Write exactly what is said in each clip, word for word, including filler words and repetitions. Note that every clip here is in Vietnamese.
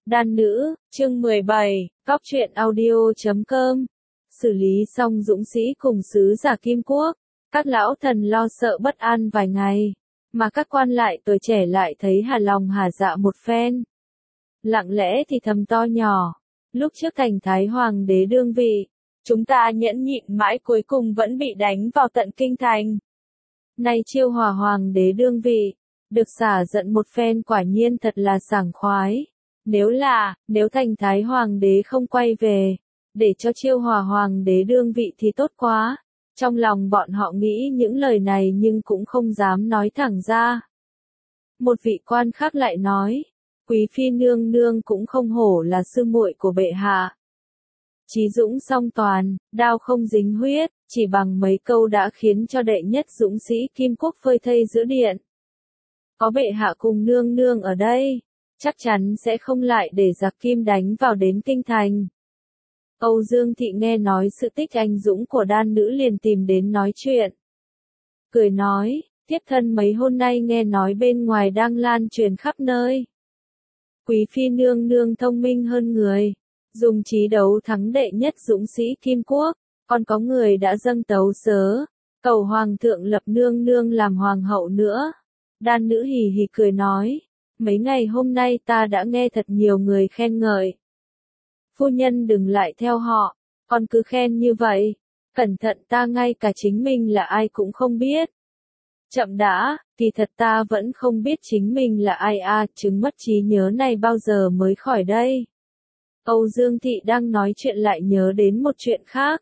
Đan nữ, chương mười bảy, Cóc truyện audio chấm com. Xử lý xong dũng sĩ cùng sứ giả Kim Quốc, các lão thần lo sợ bất an vài ngày, mà các quan lại tuổi trẻ lại thấy hà lòng hà dạ một phen. Lặng lẽ thì thầm to nhỏ, lúc trước thành Thái Hoàng đế đương vị, chúng ta nhẫn nhịn mãi cuối cùng vẫn bị đánh vào tận kinh thành. Nay Chiêu Hòa Hoàng đế đương vị, được xả giận một phen quả nhiên thật là sảng khoái. Nếu là, nếu thành Thái Hoàng đế không quay về, để cho Chiêu Hòa Hoàng đế đương vị thì tốt quá. Trong lòng bọn họ nghĩ những lời này nhưng cũng không dám nói thẳng ra. Một vị quan khác lại nói, Quý phi nương nương cũng không hổ là sư muội của bệ hạ. Chí dũng song toàn, đao không dính huyết, chỉ bằng mấy câu đã khiến cho đệ nhất dũng sĩ Kim Quốc phơi thây giữa điện. Có bệ hạ cùng nương nương ở đây, chắc chắn sẽ không lại để giặc Kim đánh vào đến kinh thành. Âu Dương Thị nghe nói sự tích anh dũng của đan nữ liền tìm đến nói chuyện. Cười nói, thiếp thân mấy hôm nay nghe nói bên ngoài đang lan truyền khắp nơi. Quý phi nương nương thông minh hơn người, dùng trí đấu thắng đệ nhất dũng sĩ Kim Quốc, còn có người đã dâng tấu sớ, cầu hoàng thượng lập nương nương làm hoàng hậu nữa. Đan nữ hì hì cười nói, mấy ngày hôm nay ta đã nghe thật nhiều người khen ngợi. Phu nhân đừng lại theo họ, còn cứ khen như vậy, cẩn thận ta ngay cả chính mình là ai cũng không biết. Chậm đã, kỳ thật ta vẫn không biết chính mình là ai à, chứng mất trí nhớ này bao giờ mới khỏi đây. Âu Dương Thị đang nói chuyện lại nhớ đến một chuyện khác.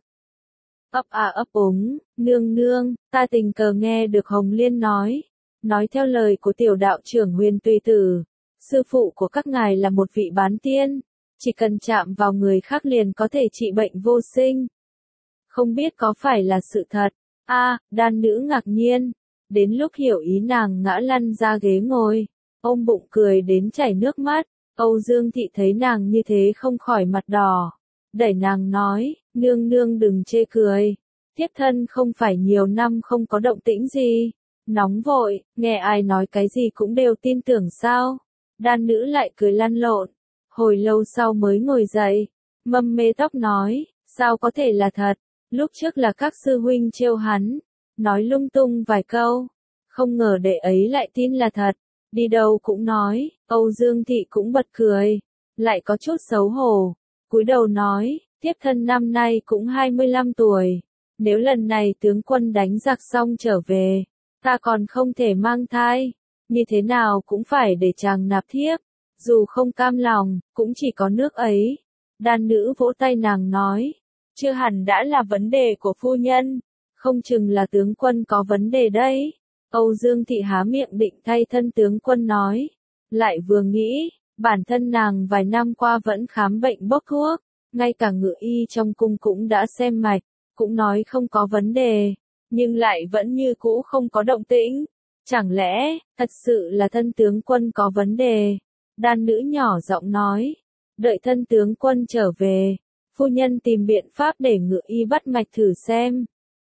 Ấp à ấp úng, nương nương, ta tình cờ nghe được Hồng Liên nói, nói theo lời của tiểu đạo trưởng Huyền Tùy Tử, sư phụ của các ngài là một vị bán tiên, chỉ cần chạm vào người khác liền có thể trị bệnh vô sinh. Không biết có phải là sự thật? A, à, đan nữ ngạc nhiên, đến lúc hiểu ý nàng ngã lăn ra ghế ngồi, ôm bụng cười đến chảy nước mắt. Âu Dương Thị thấy nàng như thế không khỏi mặt đỏ, đẩy nàng nói, nương nương đừng chê cười, thiếp thân không phải nhiều năm không có động tĩnh gì, nóng vội, nghe ai nói cái gì cũng đều tin tưởng sao. Đan nữ lại cười lăn lộn, hồi lâu sau mới ngồi dậy, mâm mê tóc nói, sao có thể là thật, lúc trước là các sư huynh trêu hắn, nói lung tung vài câu, không ngờ đệ ấy lại tin là thật. Đi đâu cũng nói, Âu Dương Thị cũng bật cười, lại có chút xấu hổ, cúi đầu nói, thiếp thân năm nay cũng hai mươi lăm tuổi, nếu lần này tướng quân đánh giặc xong trở về, ta còn không thể mang thai, như thế nào cũng phải để chàng nạp thiếp, dù không cam lòng, cũng chỉ có nước ấy. Đan nữ vỗ tay nàng nói, chưa hẳn đã là vấn đề của phu nhân, không chừng là tướng quân có vấn đề đấy. Âu Dương Thị há miệng định thay thân tướng quân nói, lại vừa nghĩ, bản thân nàng vài năm qua vẫn khám bệnh bốc thuốc, ngay cả ngự y trong cung cũng đã xem mạch, cũng nói không có vấn đề, nhưng lại vẫn như cũ không có động tĩnh. Chẳng lẽ, thật sự là thân tướng quân có vấn đề? Đan nữ nhỏ giọng nói, đợi thân tướng quân trở về, phu nhân tìm biện pháp để ngự y bắt mạch thử xem.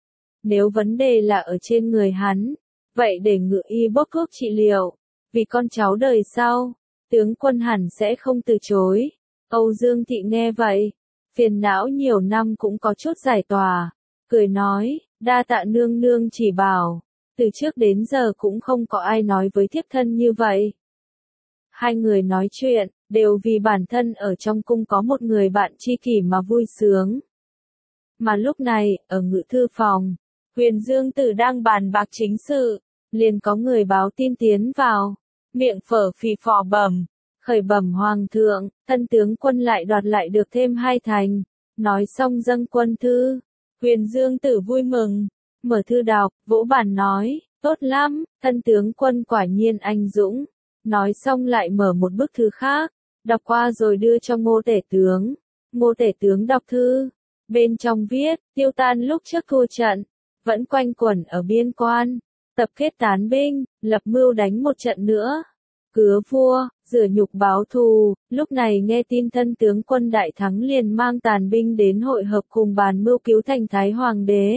Nếu vấn đề là ở trên người hắn, vậy để ngự y bốc thuốc trị liệu, vì con cháu đời sau, tướng quân hẳn sẽ không từ chối. Âu Dương Thị nghe vậy, phiền não nhiều năm cũng có chút giải tỏa, cười nói, đa tạ nương nương chỉ bảo, từ trước đến giờ cũng không có ai nói với thiếp thân như vậy. Hai người nói chuyện, đều vì bản thân ở trong cung có một người bạn tri kỷ mà vui sướng. Mà lúc này, ở ngự thư phòng, Huyền Dương Tử đang bàn bạc chính sự, liền có người báo tin tiến vào, miệng phở phì phò bẩm, khởi bẩm hoàng thượng, thân tướng quân lại đoạt lại được thêm hai thành, nói xong dâng quân thư. Huyền Dương Tử vui mừng, mở thư đọc, vỗ bàn nói, tốt lắm, thân tướng quân quả nhiên anh dũng, nói xong lại mở một bức thư khác, đọc qua rồi đưa cho Ngô Tể tướng. Ngô Tể tướng đọc thư, bên trong viết, Tiêu Tan lúc trước thua trận, vẫn quanh quẩn ở biên quan, tập kết tán binh, lập mưu đánh một trận nữa. Cứa vua, rửa nhục báo thù, lúc này nghe tin thân tướng quân đại thắng liền mang tàn binh đến hội hợp cùng bàn mưu cứu thành Thái Hoàng đế.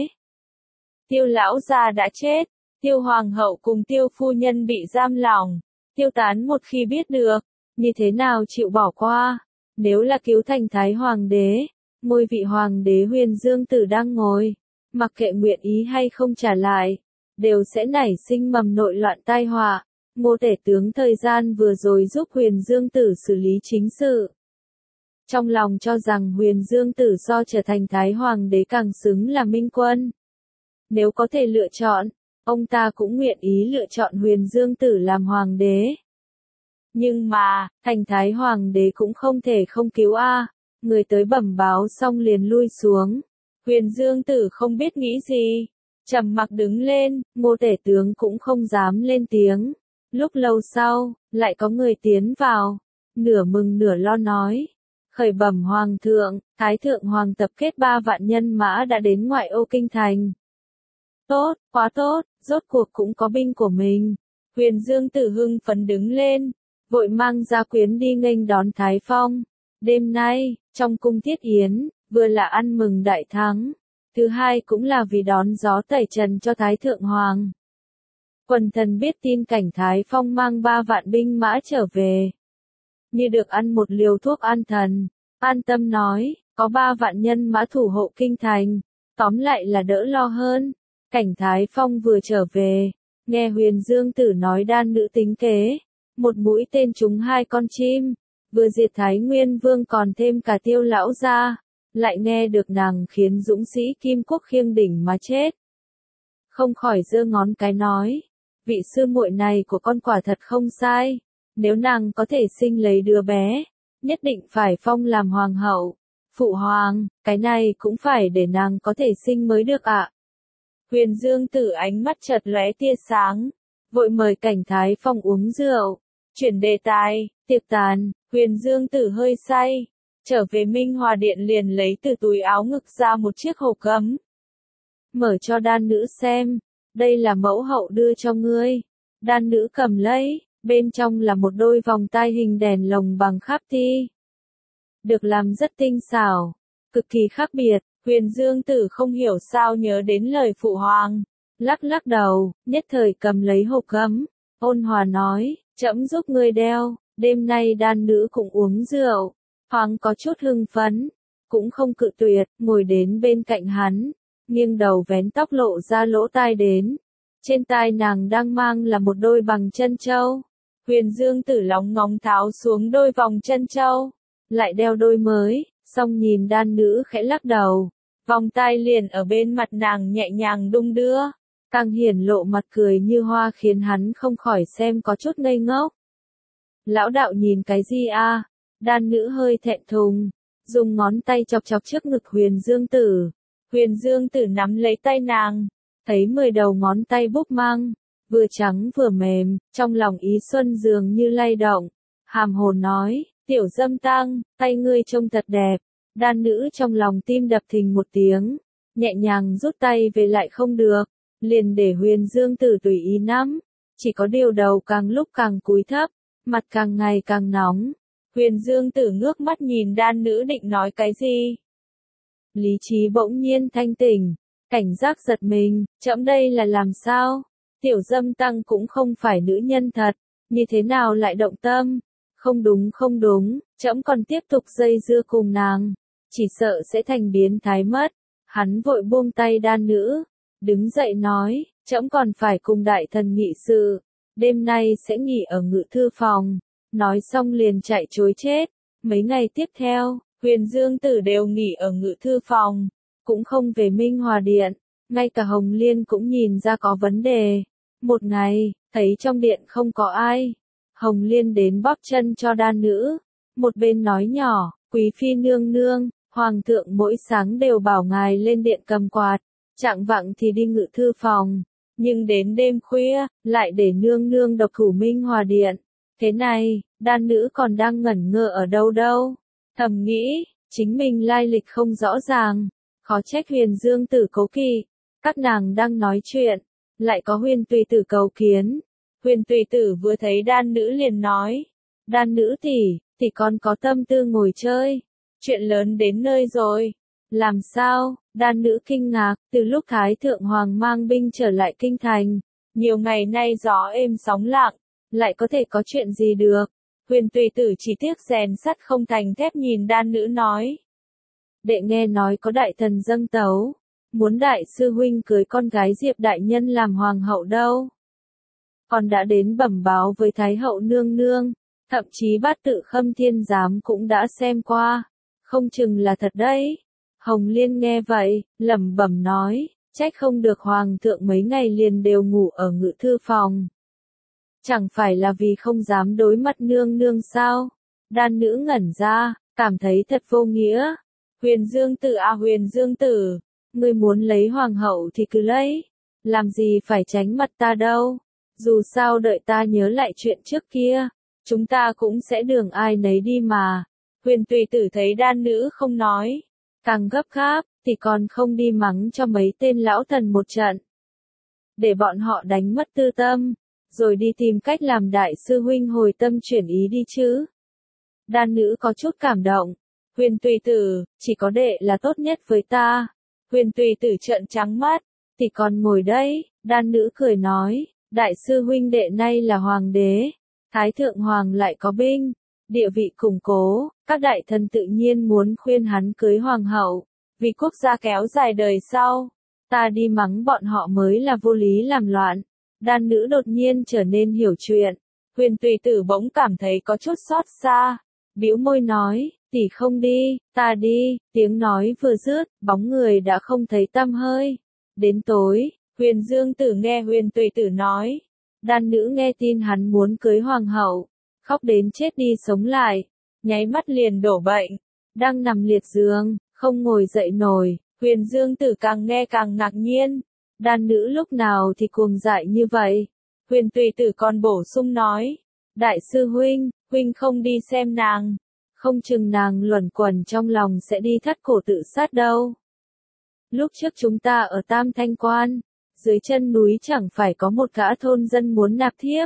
Tiêu lão gia đã chết, Tiêu Hoàng hậu cùng Tiêu phu nhân bị giam lỏng, Tiêu Tán một khi biết được, như thế nào chịu bỏ qua? Nếu là cứu thành Thái Hoàng đế, ngôi vị Hoàng đế Huyền Dương Tử đang ngồi, mặc kệ nguyện ý hay không trả lại, đều sẽ nảy sinh mầm nội loạn tai họa. Ngô Tể tướng thời gian vừa rồi giúp Huyền Dương Tử xử lý chính sự. Trong lòng cho rằng Huyền Dương Tử so trở thành Thái Hoàng đế càng xứng là minh quân. Nếu có thể lựa chọn, ông ta cũng nguyện ý lựa chọn Huyền Dương Tử làm Hoàng đế. Nhưng mà, thành Thái Hoàng đế cũng không thể không cứu a. Người tới bẩm báo xong liền lui xuống. Huyền Dương Tử không biết nghĩ gì, trầm mặc đứng lên, Ngô Tể tướng cũng không dám lên tiếng. Lúc lâu sau, lại có người tiến vào, nửa mừng nửa lo nói. Khởi bẩm Hoàng thượng, Thái thượng Hoàng tập kết ba vạn nhân mã đã đến ngoại ô kinh thành. Tốt, quá tốt, rốt cuộc cũng có binh của mình. Huyền Dương Tử hưng phấn đứng lên, vội mang gia quyến đi nghênh đón Thái Phong. Đêm nay, trong cung thiết yến, vừa là ăn mừng đại thắng, thứ hai cũng là vì đón gió tẩy trần cho Thái thượng Hoàng. Quần thần biết tin cảnh Thái Phong mang ba vạn binh mã trở về, như được ăn một liều thuốc an thần, an tâm nói, có ba vạn nhân mã thủ hộ kinh thành, tóm lại là đỡ lo hơn. Cảnh Thái Phong vừa trở về, nghe Huyền Dương Tử nói đan nữ tính kế, một mũi tên trúng hai con chim, vừa diệt Thái Nguyên Vương còn thêm cả Tiêu lão gia, lại nghe được nàng khiến dũng sĩ Kim Quốc khiêng đỉnh mà chết. Không khỏi giơ ngón cái nói, vị sư muội này của con quả thật không sai, nếu nàng có thể sinh lấy đứa bé, nhất định phải phong làm hoàng hậu. Phụ hoàng, cái này cũng phải để nàng có thể sinh mới được ạ. Huyền Dương Tử ánh mắt chợt lóe tia sáng, vội mời Cảnh Thái Phong uống rượu, chuyển đề tài, tiệc tàn. Huyền Dương Tử hơi say, trở về Minh Hòa Điện liền lấy từ túi áo ngực ra một chiếc hộp gấm. Mở cho đan nữ xem, đây là mẫu hậu đưa cho ngươi. Đan nữ cầm lấy, bên trong là một đôi vòng tai hình đèn lồng bằng khắp thi. Được làm rất tinh xảo, cực kỳ khác biệt. Huyền Dương Tử không hiểu sao nhớ đến lời phụ hoàng, lắc lắc đầu, nhất thời cầm lấy hộp gấm, ôn hòa nói, trẫm giúp ngươi đeo. Đêm nay đan nữ cũng uống rượu, hoàng có chút hưng phấn, cũng không cự tuyệt, ngồi đến bên cạnh hắn, nghiêng đầu vén tóc lộ ra lỗ tai đến. Trên tai nàng đang mang là một đôi bằng chân châu. Huyền Dương Tử lóng ngóng tháo xuống đôi vòng chân châu, lại đeo đôi mới, xong nhìn đan nữ khẽ lắc đầu, vòng tai liền ở bên mặt nàng nhẹ nhàng đung đưa, càng hiển lộ mặt cười như hoa khiến hắn không khỏi xem có chút ngây ngốc. Lão đạo nhìn cái gì a? Đan nữ hơi thẹn thùng, dùng ngón tay chọc chọc trước ngực Huyền Dương Tử. Huyền Dương Tử nắm lấy tay nàng, thấy mười đầu ngón tay búp mang, vừa trắng vừa mềm, trong lòng ý xuân dường như lay động, hàm hồn nói, tiểu dâm tăng, tay ngươi trông thật đẹp. Đan nữ trong lòng tim đập thình một tiếng, nhẹ nhàng rút tay về lại không được, liền để Huyền Dương Tử tùy ý nắm, chỉ có điều đầu càng lúc càng cúi thấp, mặt càng ngày càng nóng. Huyền Dương Tử ngước mắt nhìn đan nữ định nói cái gì. Lý trí bỗng nhiên thanh tỉnh, cảnh giác giật mình, trẫm đây là làm sao? Tiểu dâm tăng cũng không phải nữ nhân thật, như thế nào lại động tâm? Không đúng không đúng, trẫm còn tiếp tục dây dưa cùng nàng, chỉ sợ sẽ thành biến thái mất. Hắn vội buông tay đan nữ, đứng dậy nói, trẫm còn phải cùng đại thần nghị sự, đêm nay sẽ nghỉ ở ngự thư phòng. Nói xong liền chạy trối chết. Mấy ngày tiếp theo, Huyền Dương Tử đều nghỉ ở ngự thư phòng, cũng không về Minh Hòa Điện, ngay cả Hồng Liên cũng nhìn ra có vấn đề. Một ngày, thấy trong điện không có ai, Hồng Liên đến bóp chân cho đan nữ, một bên nói nhỏ, quý phi nương nương, hoàng thượng mỗi sáng đều bảo ngài lên điện cầm quạt, chạng vạng thì đi ngự thư phòng, nhưng đến đêm khuya, lại để nương nương độc thủ Minh Hòa Điện. Thế này, đan nữ còn đang ngẩn ngơ ở đâu đâu, thầm nghĩ, chính mình lai lịch không rõ ràng, khó trách Huyền Dương Tử cố kỵ. Các nàng đang nói chuyện, lại có Huyền Tùy Tử cầu kiến. Huyền Tùy Tử vừa thấy đan nữ liền nói, đan nữ tỷ, tỷ con có tâm tư ngồi chơi, chuyện lớn đến nơi rồi. Làm sao? Đan nữ kinh ngạc, từ lúc Thái Thượng Hoàng mang binh trở lại kinh thành, nhiều ngày nay gió êm sóng lặng, lại có thể có chuyện gì được? Huyền tùy tử chỉ tiếc rèn sắt không thành thép nhìn đan nữ nói. Đệ nghe nói có đại thần dâng tấu, muốn đại sư huynh cưới con gái Diệp đại nhân làm hoàng hậu đâu. Còn đã đến bẩm báo với Thái hậu nương nương, thậm chí bát tự Khâm Thiên giám cũng đã xem qua, không chừng là thật đấy. Hồng Liên nghe vậy, lẩm bẩm nói, trách không được hoàng thượng mấy ngày liền đều ngủ ở ngự thư phòng. Chẳng phải là vì không dám đối mặt nương nương sao? Đan nữ ngẩn ra, cảm thấy thật vô nghĩa. Huyền Dương Tử à Huyền Dương Tử, ngươi muốn lấy hoàng hậu thì cứ lấy, làm gì phải tránh mặt ta đâu. Dù sao đợi ta nhớ lại chuyện trước kia, chúng ta cũng sẽ đường ai nấy đi mà. Huyền tùy tử thấy đan nữ không nói, càng gấp gáp, thì còn không đi mắng cho mấy tên lão thần một trận. Để bọn họ đánh mất tư tâm, rồi đi tìm cách làm đại sư huynh hồi tâm chuyển ý đi chứ. Đan nữ có chút cảm động. Huyền tùy tử, chỉ có đệ là tốt nhất với ta. Huyền tùy tử trợn trắng mắt, thì còn ngồi đây. Đan nữ cười nói, đại sư huynh đệ nay là hoàng đế, thái thượng hoàng lại có binh, địa vị củng cố, các đại thần tự nhiên muốn khuyên hắn cưới hoàng hậu, vì quốc gia kéo dài đời sau. Ta đi mắng bọn họ mới là vô lý làm loạn. Đan nữ đột nhiên trở nên hiểu chuyện. Huyền tùy tử bỗng cảm thấy có chút xót xa, bĩu môi nói, tỷ không đi, ta đi. Tiếng nói vừa dứt, bóng người đã không thấy tăm hơi. Đến tối, Huyền Dương Tử nghe Huyền tùy tử nói, đan nữ nghe tin hắn muốn cưới hoàng hậu, khóc đến chết đi sống lại, nháy mắt liền đổ bệnh, đang nằm liệt giường, không ngồi dậy nổi. Huyền Dương Tử càng nghe càng ngạc nhiên, đan nữ lúc nào thì cuồng dại như vậy. Huyền tùy tử còn bổ sung nói, đại sư huynh, huynh không đi xem nàng, không chừng nàng luẩn quẩn trong lòng sẽ đi thắt cổ tự sát đâu. Lúc trước chúng ta ở Tam Thanh Quan, dưới chân núi chẳng phải có một gã thôn dân muốn nạp thiếp.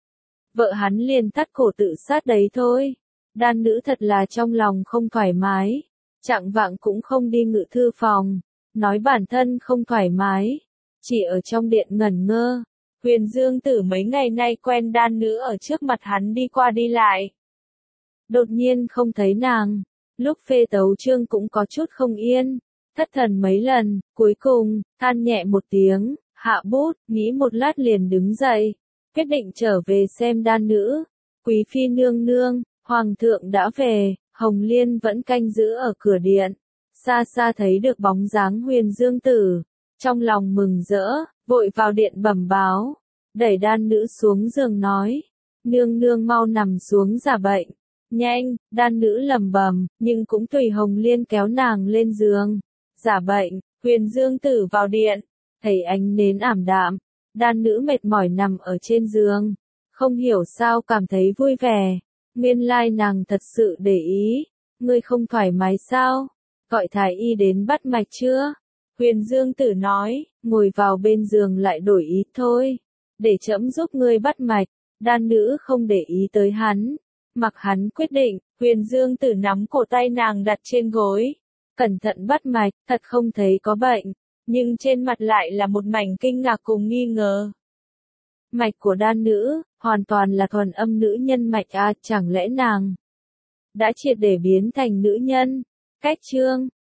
Vợ hắn liền thắt cổ tự sát đấy thôi. Đan nữ thật là trong lòng không thoải mái, chạng vạng cũng không đi ngự thư phòng, nói bản thân không thoải mái, chỉ ở trong điện ngẩn ngơ. Huyền Dương Tử mấy ngày nay quen đan nữ ở trước mặt hắn đi qua đi lại. Đột nhiên không thấy nàng, lúc phê tấu chương cũng có chút không yên, thất thần mấy lần, cuối cùng, than nhẹ một tiếng, hạ bút, nghĩ một lát liền đứng dậy, quyết định trở về xem đan nữ. Quý phi nương nương, hoàng thượng đã về, Hồng Liên vẫn canh giữ ở cửa điện, xa xa thấy được bóng dáng Huyền Dương Tử, trong lòng mừng rỡ, vội vào điện bẩm báo, đẩy đan nữ xuống giường nói, nương nương mau nằm xuống giả bệnh. Nhanh, đan nữ lẩm bẩm, nhưng cũng tùy Hồng Liên kéo nàng lên giường. Giả bệnh, Huyền Dương Tử vào điện, thấy ánh nến ảm đạm, đan nữ mệt mỏi nằm ở trên giường, không hiểu sao cảm thấy vui vẻ. Nguyên lai nàng thật sự để ý, ngươi không thoải mái sao? Gọi thái y đến bắt mạch chưa? Huyền Dương Tử nói, ngồi vào bên giường lại đổi ý thôi, để trẫm giúp ngươi bắt mạch. Đan nữ không để ý tới hắn, mặc hắn quyết định. Huyền Dương Tử nắm cổ tay nàng đặt trên gối, cẩn thận bắt mạch, thật không thấy có bệnh, nhưng trên mặt lại là một mảnh kinh ngạc cùng nghi ngờ. Mạch của đan nữ, hoàn toàn là thuần âm nữ nhân mạch à, chẳng lẽ nàng đã triệt để biến thành nữ nhân? Cách chương